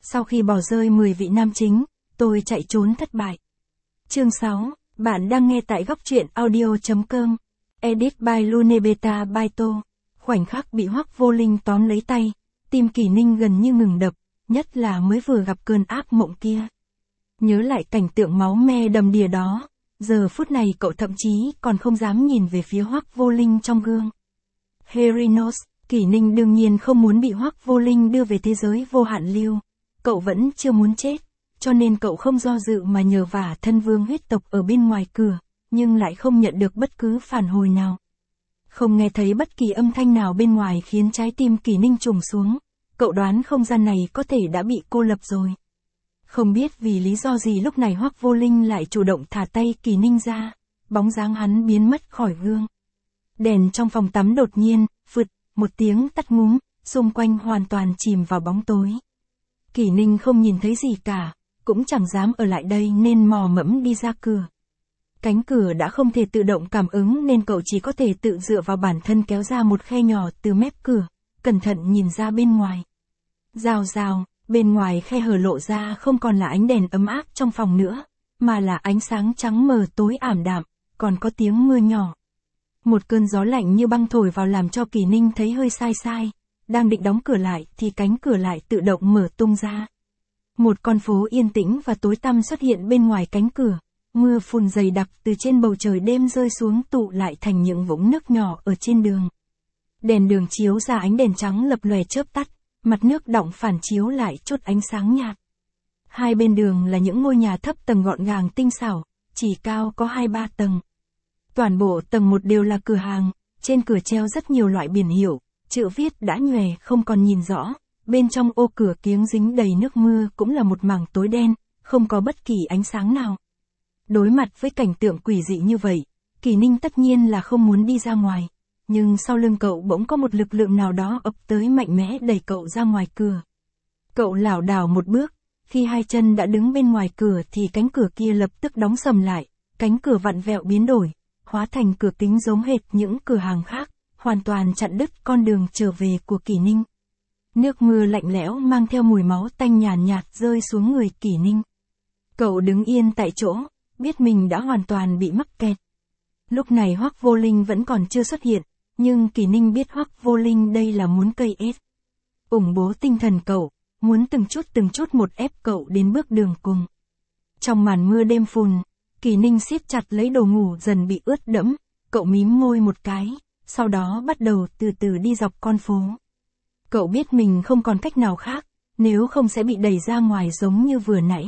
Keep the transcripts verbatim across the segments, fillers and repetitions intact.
Sau khi bỏ rơi mười vị nam chính, tôi chạy trốn thất bại. Chương sáu, bạn đang nghe tại góc truyện audio chấm com. Edit by Lunebeta Baito. Khoảnh khắc bị Hoắc Vô Linh tóm lấy tay, tim Kỷ Ninh gần như ngừng đập, nhất là mới vừa gặp cơn ác mộng kia. Nhớ lại cảnh tượng máu me đầm đìa đó, giờ phút này cậu thậm chí còn không dám nhìn về phía Hoắc Vô Linh trong gương. Herinos, Kỷ Ninh đương nhiên không muốn bị Hoắc Vô Linh đưa về thế giới vô hạn lưu. Cậu vẫn chưa muốn chết, cho nên cậu không do dự mà nhờ vả thân vương huyết tộc ở bên ngoài cửa, nhưng lại không nhận được bất cứ phản hồi nào. Không nghe thấy bất kỳ âm thanh nào bên ngoài khiến trái tim Kỷ Ninh trùng xuống, cậu đoán không gian này có thể đã bị cô lập rồi. Không biết vì lý do gì lúc này Hoắc Vô Linh lại chủ động thả tay Kỷ Ninh ra, bóng dáng hắn biến mất khỏi gương. Đèn trong phòng tắm đột nhiên, phụt, một tiếng tắt ngúm, xung quanh hoàn toàn chìm vào bóng tối. Kỷ Ninh không nhìn thấy gì cả, cũng chẳng dám ở lại đây nên mò mẫm đi ra cửa. Cánh cửa đã không thể tự động cảm ứng nên cậu chỉ có thể tự dựa vào bản thân kéo ra một khe nhỏ từ mép cửa, cẩn thận nhìn ra bên ngoài. Rào rào, bên ngoài khe hở lộ ra không còn là ánh đèn ấm áp trong phòng nữa, mà là ánh sáng trắng mờ tối ảm đạm, còn có tiếng mưa nhỏ. Một cơn gió lạnh như băng thổi vào làm cho Kỷ Ninh thấy hơi sai sai, đang định đóng cửa lại thì cánh cửa lại tự động mở tung ra. Một con phố yên tĩnh và tối tăm xuất hiện bên ngoài cánh cửa, mưa phùn dày đặc từ trên bầu trời đêm rơi xuống tụ lại thành những vũng nước nhỏ ở trên đường. Đèn đường chiếu ra ánh đèn trắng lập lòe chớp tắt, mặt nước đọng phản chiếu lại chút ánh sáng nhạt. Hai bên đường là những ngôi nhà thấp tầng gọn gàng tinh xảo, chỉ cao có hai ba tầng. Toàn bộ tầng một đều là cửa hàng, trên cửa treo rất nhiều loại biển hiệu, chữ viết đã nhòe không còn nhìn rõ, bên trong ô cửa kiếng dính đầy nước mưa cũng là một mảng tối đen, không có bất kỳ ánh sáng nào. Đối mặt với cảnh tượng quỷ dị như vậy, Kỷ Ninh tất nhiên là không muốn đi ra ngoài, nhưng sau lưng cậu bỗng có một lực lượng nào đó ập tới mạnh mẽ đẩy cậu ra ngoài cửa. Cậu lảo đảo một bước, khi hai chân đã đứng bên ngoài cửa thì cánh cửa kia lập tức đóng sầm lại, cánh cửa vặn vẹo biến đổi, hóa thành cửa kính giống hệt những cửa hàng khác, hoàn toàn chặn đứt con đường trở về của Kỷ Ninh. Nước mưa lạnh lẽo mang theo mùi máu tanh nhàn nhạt, nhạt rơi xuống người Kỷ Ninh. Cậu đứng yên tại chỗ, biết mình đã hoàn toàn bị mắc kẹt. Lúc này Hoắc Vô Linh vẫn còn chưa xuất hiện, nhưng Kỷ Ninh biết Hoắc Vô Linh đây là muốn cây ết. Ủng bố tinh thần cậu, muốn từng chút từng chút một ép cậu đến bước đường cùng. Trong màn mưa đêm phùn, Kỷ Ninh siết chặt lấy đồ ngủ dần bị ướt đẫm, cậu mím môi một cái, sau đó bắt đầu từ từ đi dọc con phố. Cậu biết mình không còn cách nào khác, nếu không sẽ bị đẩy ra ngoài giống như vừa nãy.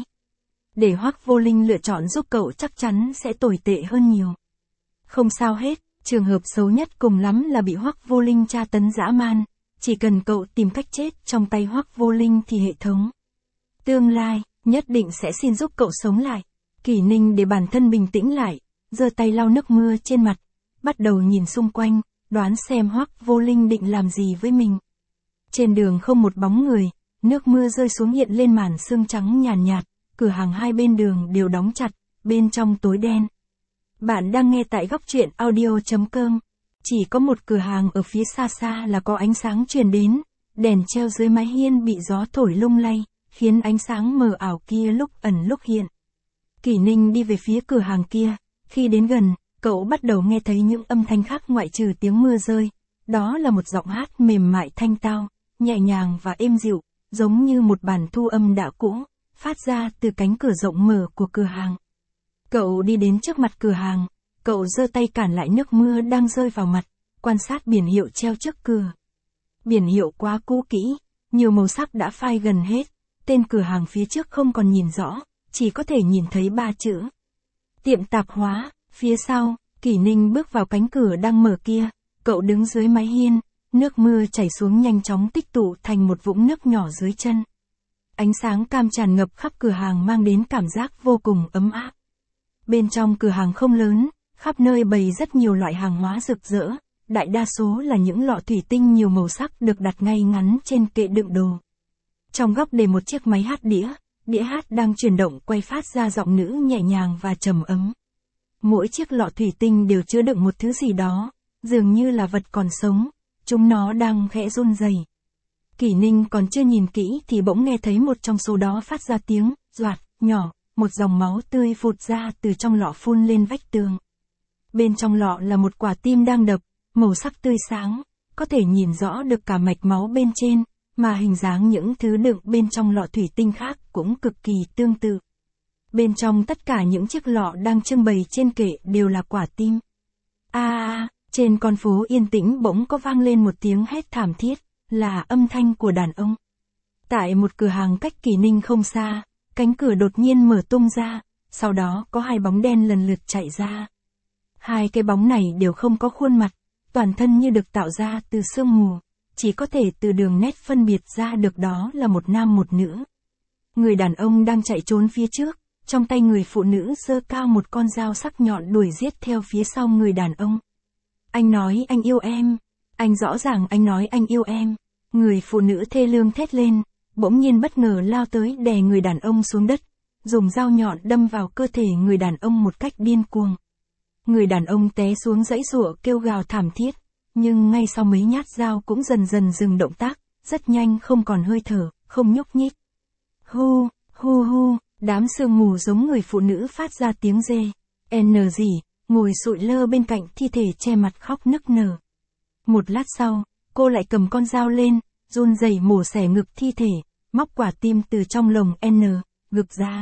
Để Hoắc Vô Linh lựa chọn giúp cậu chắc chắn sẽ tồi tệ hơn nhiều. Không sao hết, trường hợp xấu nhất cùng lắm là bị Hoắc Vô Linh tra tấn dã man, chỉ cần cậu tìm cách chết trong tay Hoắc Vô Linh thì hệ thống tương lai nhất định sẽ xin giúp cậu sống lại. Kỷ Ninh để bản thân bình tĩnh lại, giơ tay lau nước mưa trên mặt, bắt đầu nhìn xung quanh, đoán xem Hoắc Vô Linh định làm gì với mình. Trên đường không một bóng người, nước mưa rơi xuống hiện lên màn sương trắng nhàn nhạt, nhạt, cửa hàng hai bên đường đều đóng chặt, bên trong tối đen. Bạn đang nghe tại góc truyện audio chấm com. Chỉ có một cửa hàng ở phía xa xa là có ánh sáng truyền đến, đèn treo dưới mái hiên bị gió thổi lung lay, khiến ánh sáng mờ ảo kia lúc ẩn lúc hiện. Kỷ Ninh đi về phía cửa hàng kia, khi đến gần, cậu bắt đầu nghe thấy những âm thanh khác ngoại trừ tiếng mưa rơi, đó là một giọng hát mềm mại thanh tao, nhẹ nhàng và êm dịu, giống như một bản thu âm đã cũ, phát ra từ cánh cửa rộng mở của cửa hàng. Cậu đi đến trước mặt cửa hàng, cậu giơ tay cản lại nước mưa đang rơi vào mặt, quan sát biển hiệu treo trước cửa. Biển hiệu quá cũ kỹ, nhiều màu sắc đã phai gần hết, tên cửa hàng phía trước không còn nhìn rõ, chỉ có thể nhìn thấy ba chữ. Tiệm tạp hóa. Phía sau, Kỷ Ninh bước vào cánh cửa đang mở kia, cậu đứng dưới mái hiên, nước mưa chảy xuống nhanh chóng tích tụ thành một vũng nước nhỏ dưới chân. Ánh sáng cam tràn ngập khắp cửa hàng mang đến cảm giác vô cùng ấm áp. Bên trong cửa hàng không lớn, khắp nơi bày rất nhiều loại hàng hóa rực rỡ, đại đa số là những lọ thủy tinh nhiều màu sắc được đặt ngay ngắn trên kệ đựng đồ. Trong góc để một chiếc máy hát đĩa, đĩa hát đang chuyển động quay phát ra giọng nữ nhẹ nhàng và trầm ấm. Mỗi chiếc lọ thủy tinh đều chứa đựng một thứ gì đó, dường như là vật còn sống, chúng nó đang khẽ run rẩy. Kỷ Ninh còn chưa nhìn kỹ thì bỗng nghe thấy một trong số đó phát ra tiếng, doạt, nhỏ, một dòng máu tươi phụt ra từ trong lọ phun lên vách tường. Bên trong lọ là một quả tim đang đập, màu sắc tươi sáng, có thể nhìn rõ được cả mạch máu bên trên, mà hình dáng những thứ đựng bên trong lọ thủy tinh khác cũng cực kỳ tương tự. Bên trong tất cả những chiếc lọ đang trưng bày trên kệ đều là quả tim. A à, trên con phố yên tĩnh bỗng có vang lên một tiếng hét thảm thiết, là âm thanh của đàn ông. Tại một cửa hàng cách Kỷ Ninh không xa, cánh cửa đột nhiên mở tung ra, sau đó có hai bóng đen lần lượt chạy ra. Hai cái bóng này đều không có khuôn mặt, toàn thân như được tạo ra từ sương mù, chỉ có thể từ đường nét phân biệt ra được đó là một nam một nữ. Người đàn ông đang chạy trốn phía trước, trong tay người phụ nữ giơ cao một con dao sắc nhọn đuổi giết theo phía sau người đàn ông. Anh nói anh yêu em, anh rõ ràng anh nói anh yêu em. Người phụ nữ thê lương thét lên, bỗng nhiên bất ngờ lao tới đè người đàn ông xuống đất, dùng dao nhọn đâm vào cơ thể người đàn ông một cách điên cuồng. Người đàn ông té xuống giãy giụa kêu gào thảm thiết, nhưng ngay sau mấy nhát dao cũng dần dần dừng động tác, rất nhanh không còn hơi thở, không nhúc nhích. Hu, hu hu, đám sương mù giống người phụ nữ phát ra tiếng rê. N gì, ngồi sụi lơ bên cạnh thi thể che mặt khóc nức nở. Một lát sau, cô lại cầm con dao lên, run rẩy mổ xẻ ngực thi thể, móc quả tim từ trong lồng N, ngực ra.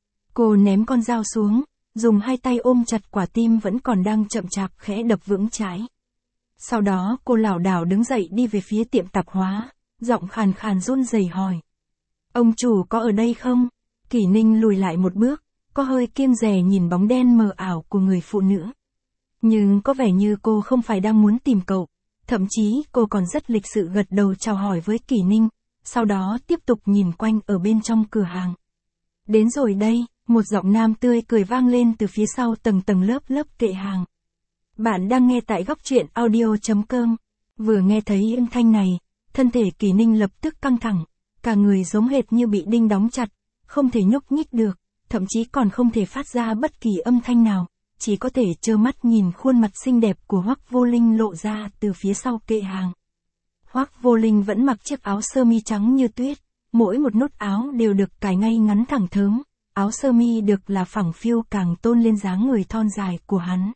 Cô ném con dao xuống, dùng hai tay ôm chặt quả tim vẫn còn đang chậm chạp khẽ đập vững trái. Sau đó cô lảo đảo đứng dậy đi về phía tiệm tạp hóa, giọng khàn khàn run rẩy hỏi. Ông chủ có ở đây không? Kỷ Ninh lùi lại một bước, có hơi kiêng dè nhìn bóng đen mờ ảo của người phụ nữ. Nhưng có vẻ như cô không phải đang muốn tìm cậu, thậm chí cô còn rất lịch sự gật đầu chào hỏi với Kỷ Ninh, sau đó tiếp tục nhìn quanh ở bên trong cửa hàng. Đến rồi đây, một giọng nam tươi cười vang lên từ phía sau tầng tầng lớp lớp kệ hàng. Bạn đang nghe tại góc truyện audio chấm com. Vừa nghe thấy âm thanh này, thân thể Kỷ Ninh lập tức căng thẳng, cả người giống hệt như bị đinh đóng chặt, không thể nhúc nhích được, thậm chí còn không thể phát ra bất kỳ âm thanh nào, chỉ có thể trơ mắt nhìn khuôn mặt xinh đẹp của Hoắc Vô Linh lộ ra từ phía sau kệ hàng. Hoắc Vô Linh vẫn mặc chiếc áo sơ mi trắng như tuyết, mỗi một nút áo đều được cài ngay ngắn thẳng thớm, áo sơ mi được là phẳng phiu càng tôn lên dáng người thon dài của hắn.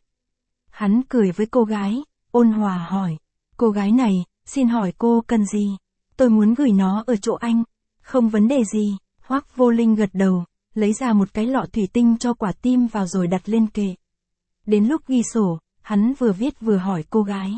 Hắn cười với cô gái, ôn hòa hỏi, cô gái này, xin hỏi cô cần gì? Tôi muốn gửi nó ở chỗ anh. Không vấn đề gì, Hoắc Vô Linh gật đầu, lấy ra một cái lọ thủy tinh cho quả tim vào rồi đặt lên kệ. Đến lúc ghi sổ, hắn vừa viết vừa hỏi cô gái.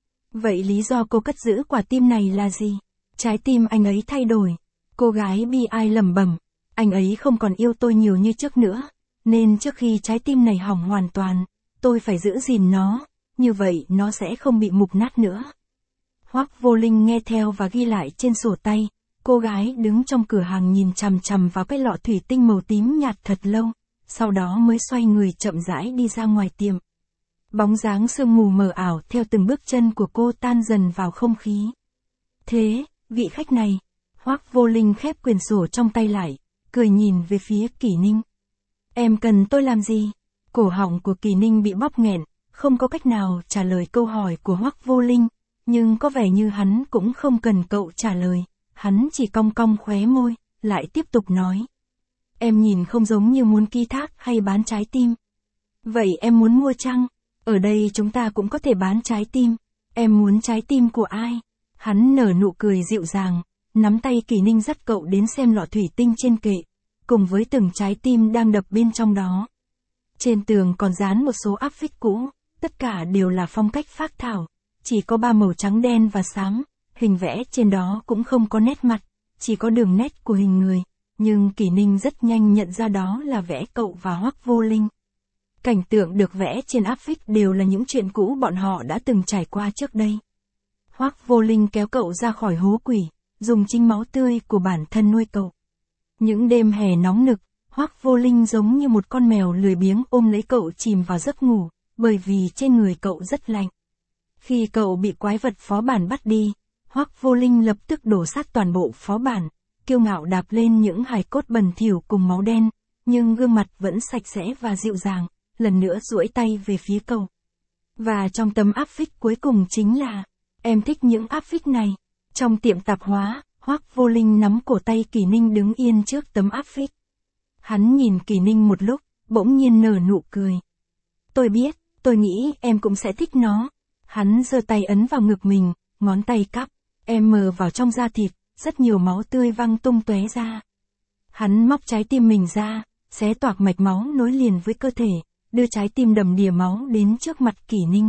Vậy lý do cô cất giữ quả tim này là gì? Trái tim anh ấy thay đổi. Cô gái bi ai lẩm bẩm, anh ấy không còn yêu tôi nhiều như trước nữa, nên trước khi trái tim này hỏng hoàn toàn, tôi phải giữ gìn nó, như vậy nó sẽ không bị mục nát nữa. Hoắc Vô Linh nghe theo và ghi lại trên sổ tay. Cô gái đứng trong cửa hàng nhìn chằm chằm vào cái lọ thủy tinh màu tím nhạt thật lâu, sau đó mới xoay người chậm rãi đi ra ngoài tiệm. Bóng dáng sương mù mờ ảo theo từng bước chân của cô tan dần vào không khí. Thế, vị khách này, Hoắc Vô Linh khép quyển sổ trong tay lại, cười nhìn về phía Kỷ Ninh. Em cần tôi làm gì? Cổ họng của Kỷ Ninh bị bóp nghẹn, không có cách nào trả lời câu hỏi của Hoắc Vô Linh, nhưng có vẻ như hắn cũng không cần cậu trả lời. Hắn chỉ cong cong khóe môi, lại tiếp tục nói. Em nhìn không giống như muốn ký thác hay bán trái tim. Vậy em muốn mua chăng? Ở đây chúng ta cũng có thể bán trái tim. Em muốn trái tim của ai? Hắn nở nụ cười dịu dàng, nắm tay Kỷ Ninh dắt cậu đến xem lọ thủy tinh trên kệ, cùng với từng trái tim đang đập bên trong đó. Trên tường còn dán một số áp phích cũ, tất cả đều là phong cách phác thảo, chỉ có ba màu trắng đen và xám. Hình vẽ trên đó cũng không có nét mặt, chỉ có đường nét của hình người, nhưng Kỷ Ninh rất nhanh nhận ra đó là vẽ cậu và Hoắc Vô Linh. Cảnh tượng được vẽ trên áp phích đều là những chuyện cũ bọn họ đã từng trải qua trước đây. Hoắc Vô Linh kéo cậu ra khỏi hố quỷ, dùng chính máu tươi của bản thân nuôi cậu. Những đêm hè nóng nực, Hoắc Vô Linh giống như một con mèo lười biếng ôm lấy cậu chìm vào giấc ngủ, bởi vì trên người cậu rất lạnh. Khi cậu bị quái vật phó bản bắt đi, Hoắc Vô Linh lập tức đổ sát toàn bộ phó bản, kiêu ngạo đạp lên những hài cốt bẩn thỉu cùng máu đen, nhưng gương mặt vẫn sạch sẽ và dịu dàng, lần nữa duỗi tay về phía cậu. Và trong tấm áp phích cuối cùng chính là, em thích những áp phích này. Trong tiệm tạp hóa, Hoắc Vô Linh nắm cổ tay Kỷ Ninh đứng yên trước tấm áp phích. Hắn nhìn Kỷ Ninh một lúc, bỗng nhiên nở nụ cười. Tôi biết, tôi nghĩ em cũng sẽ thích nó. Hắn giơ tay ấn vào ngực mình, ngón tay cắp, em mờ vào trong da thịt, rất nhiều máu tươi văng tung tóe ra. Hắn móc trái tim mình ra, xé toạc mạch máu nối liền với cơ thể, đưa trái tim đầm đìa máu đến trước mặt Kỷ Ninh.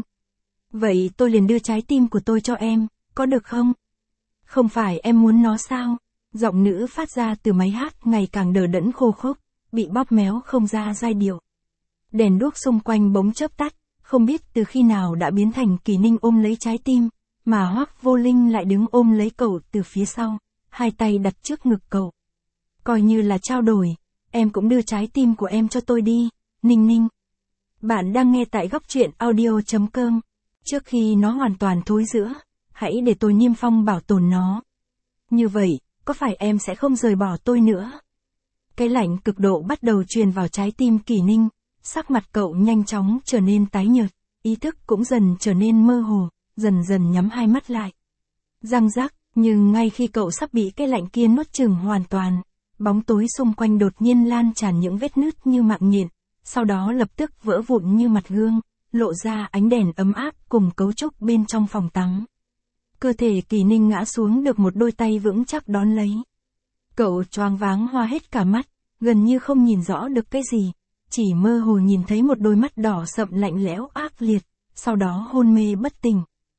Vậy tôi liền đưa trái tim của tôi cho em, có được không? Không phải em muốn nó sao? Giọng nữ phát ra từ máy hát ngày càng đờ đẫn khô khốc, bị bóp méo không ra giai điệu. Đèn đuốc xung quanh bỗng chớp tắt, không biết từ khi nào đã biến thành Kỷ Ninh ôm lấy trái tim, mà Hoắc Vô Linh lại đứng ôm lấy cậu từ phía sau, hai tay đặt trước ngực cậu. Coi như là trao đổi, em cũng đưa trái tim của em cho tôi đi, Ninh Ninh. Bạn đang nghe tại góc truyện audio chấm com. Trước khi nó hoàn toàn thối rữa, hãy để tôi niêm phong bảo tồn nó. Như vậy, có phải em sẽ không rời bỏ tôi nữa? Cái lạnh cực độ bắt đầu truyền vào trái tim Kỷ Ninh, sắc mặt cậu nhanh chóng trở nên tái nhợt, ý thức cũng dần trở nên mơ hồ, dần dần nhắm hai mắt lại. Răng rắc, nhưng ngay khi cậu sắp bị cái lạnh kia nuốt chửng hoàn toàn, bóng tối xung quanh đột nhiên lan tràn những vết nứt như mạng nhện, sau đó lập tức vỡ vụn như mặt gương, lộ ra ánh đèn ấm áp cùng cấu trúc bên trong phòng tắm. Cơ thể Kỷ Ninh ngã xuống được một đôi tay vững chắc đón lấy. Cậu choáng váng hoa hết cả mắt, gần như không nhìn rõ được cái gì, chỉ mơ hồ nhìn thấy một đôi mắt đỏ sậm lạnh lẽo ác liệt, sau đó hôn mê bất tỉnh.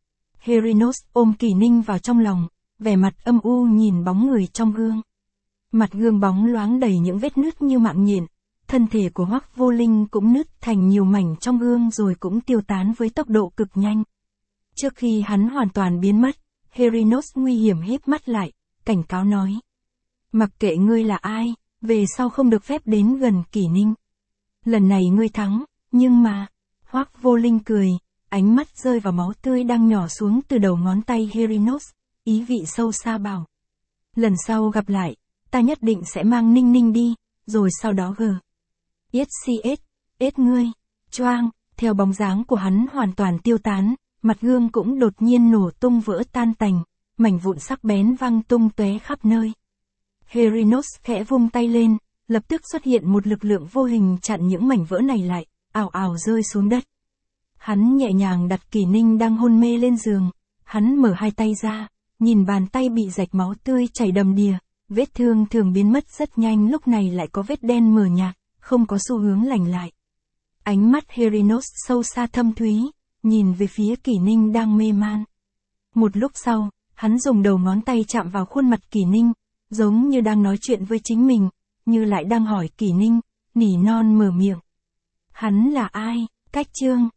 Herinos ôm Kỷ Ninh vào trong lòng, vẻ mặt âm u nhìn bóng người trong gương. Mặt gương bóng loáng đầy những vết nứt như mạng nhện, thân thể của Hoắc Vô Linh cũng nứt thành nhiều mảnh trong gương rồi cũng tiêu tán với tốc độ cực nhanh. Trước khi hắn hoàn toàn biến mất, Herinos nguy hiểm híp mắt lại, cảnh cáo nói. Mặc kệ ngươi là ai, về sau không được phép đến gần Kỷ Ninh. Lần này ngươi thắng, nhưng mà... Hoắc Vô Linh cười, ánh mắt rơi vào máu tươi đang nhỏ xuống từ đầu ngón tay Herinos, ý vị sâu xa bảo. Lần sau gặp lại, ta nhất định sẽ mang Ninh Ninh đi, rồi sau đó gờ. Yết si ết, ết ngươi, choang, theo bóng dáng của hắn hoàn toàn tiêu tán, mặt gương cũng đột nhiên nổ tung vỡ tan tành, mảnh vụn sắc bén văng tung tóe khắp nơi. Herinos khẽ vung tay lên, lập tức xuất hiện một lực lượng vô hình chặn những mảnh vỡ này lại, ào ào rơi xuống đất. Hắn nhẹ nhàng đặt Kỷ Ninh đang hôn mê lên giường, hắn mở hai tay ra, nhìn bàn tay bị rạch máu tươi chảy đầm đìa, vết thương thường biến mất rất nhanh lúc này lại có vết đen mờ nhạt, không có xu hướng lành lại. Ánh mắt Herinos sâu xa thâm thúy, nhìn về phía Kỷ Ninh đang mê man. Một lúc sau, hắn dùng đầu ngón tay chạm vào khuôn mặt Kỷ Ninh, giống như đang nói chuyện với chính mình, như lại đang hỏi Kỷ Ninh, nỉ non mở miệng. Hắn là ai? Cách chương